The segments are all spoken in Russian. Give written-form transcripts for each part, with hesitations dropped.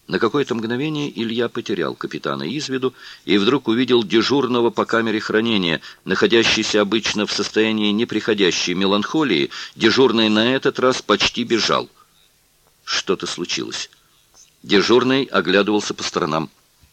На какое-то мгновение Илья потерял капитана из виду и вдруг увидел дежурного по камере хранения, находящийся обычно в состоянии неприходящей меланхолии. Дежурный на этот раз почти бежал. Что-то случилось. Дежурный оглядывался по сторонам.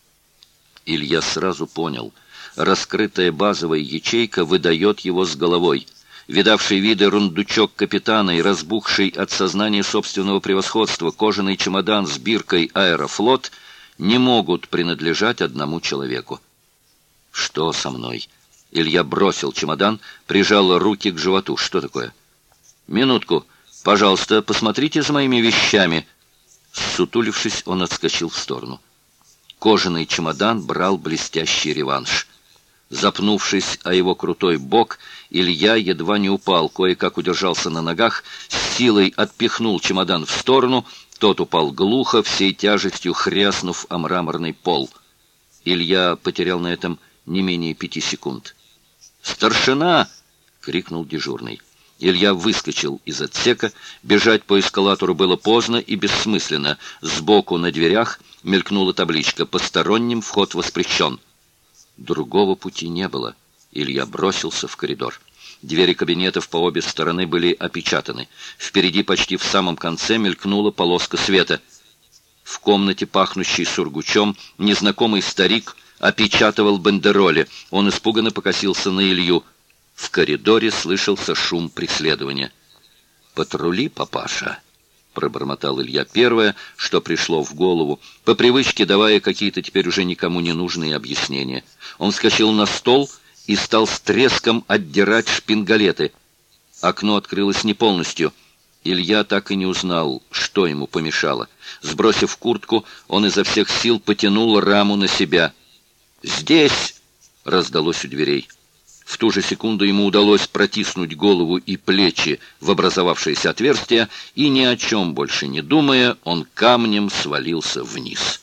Илья сразу понял. Раскрытая базовая ячейка выдает его с головой. Видавший виды рундучок капитана и разбухший от сознания собственного превосходства кожаный чемодан с биркой «Аэрофлот» не могут принадлежать одному человеку. «Что со мной?» Илья бросил чемодан, прижал руки к животу. «Что такое?» «Минутку. Пожалуйста, посмотрите за моими вещами». Ссутулившись, он отскочил в сторону. Кожаный чемодан брал блестящий реванш. Запнувшись о его крутой бок, Илья едва не упал, кое-как удержался на ногах, с силой отпихнул чемодан в сторону, тот упал глухо, всей тяжестью хряснув о мраморный пол. Илья потерял на этом не менее 5 секунд. «Старшина!» — крикнул дежурный. Илья выскочил из отсека. Бежать по эскалатору было поздно и бессмысленно. Сбоку на дверях мелькнула табличка «Посторонним вход воспрещен». Другого пути не было. Илья бросился в коридор. Двери кабинетов по обе стороны были опечатаны. Впереди, почти в самом конце, мелькнула полоска света. В комнате, пахнущей сургучом, незнакомый старик опечатывал бандероли. Он испуганно покосился на Илью. В коридоре слышался шум преследования. «Патрули, папаша!» — пробормотал Илья первое, что пришло в голову, по привычке давая какие-то теперь уже никому не нужные объяснения. Он вскочил на стол и стал с треском отдирать шпингалеты. Окно открылось не полностью. Илья так и не узнал, что ему помешало. Сбросив куртку, он изо всех сил потянул раму на себя. «Здесь!» — раздалось у дверей. В ту же секунду ему удалось протиснуть голову и плечи в образовавшееся отверстие, и ни о чем больше не думая, он камнем свалился вниз.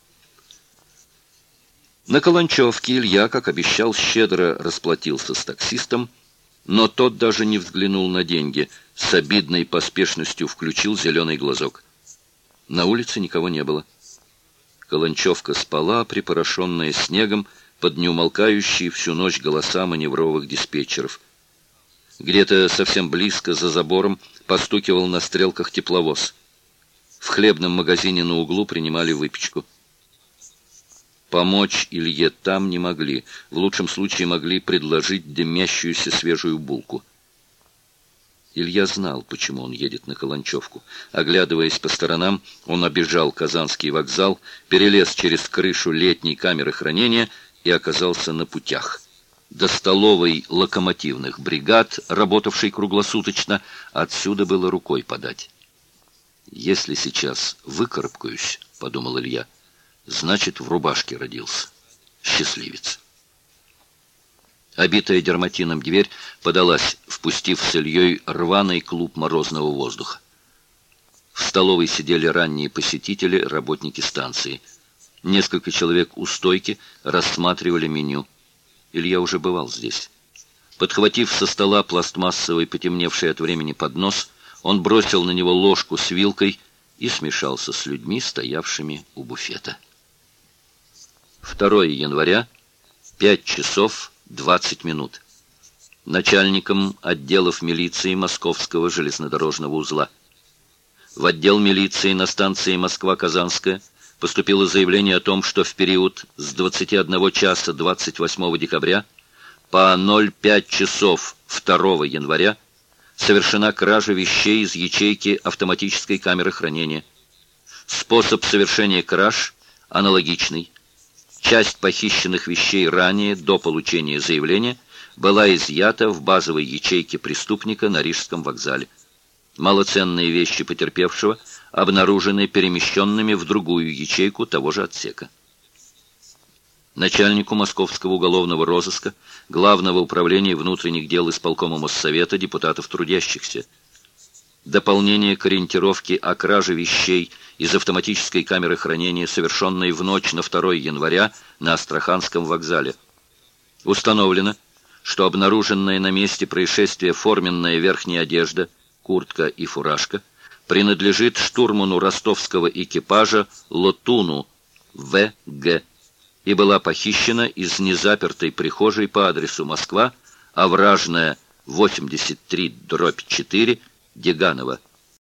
На Каланчевке Илья, как обещал, щедро расплатился с таксистом, но тот даже не взглянул на деньги, с обидной поспешностью включил зеленый глазок. На улице никого не было. Каланчевка спала, припорошенная снегом, под неумолкающие всю ночь голоса маневровых диспетчеров. Где-то совсем близко, за забором, постукивал на стрелках тепловоз. В хлебном магазине на углу принимали выпечку. Помочь Илье там не могли. В лучшем случае могли предложить дымящуюся свежую булку. Илья знал, почему он едет на Каланчевку. Оглядываясь по сторонам, он обежал Казанский вокзал, перелез через крышу летней камеры хранения и оказался на путях. До столовой локомотивных бригад, работавшей круглосуточно, отсюда было рукой подать. «Если сейчас выкарабкаюсь, — подумал Илья, — значит, в рубашке родился. Счастливец». Обитая дерматином дверь подалась, впустив с Ильей рваный клуб морозного воздуха. В столовой сидели ранние посетители, работники станции. Несколько человек у стойки рассматривали меню. Илья уже бывал здесь. Подхватив со стола пластмассовый, потемневший от времени поднос, он бросил на него ложку с вилкой и смешался с людьми, стоявшими у буфета. 2 января, 5 часов 20 минут. Начальником отделов милиции Московского железнодорожного узла. В отдел милиции на станции Москва-Казанская поступило заявление о том, что в период с 21 часа 28 декабря по 05 часов 2 января совершена кража вещей из ячейки автоматической камеры хранения. Способ совершения краж аналогичный. Часть похищенных вещей ранее, до получения заявления, была изъята в базовой ячейке преступника на Рижском вокзале. Малоценные вещи потерпевшего обнаружены перемещенными в другую ячейку того же отсека. Начальнику Московского уголовного розыска, Главного управления внутренних дел исполкома Моссовета депутатов трудящихся. Дополнение к ориентировке о краже вещей из автоматической камеры хранения, совершенной в ночь на 2 января на Астраханском вокзале. Установлено, что обнаруженная на месте происшествия форменная верхняя одежда, куртка и фуражка принадлежит штурману ростовского экипажа Лотуну В.Г. и была похищена из незапертой прихожей по адресу Москва, Овражная, 83/4, Деганова.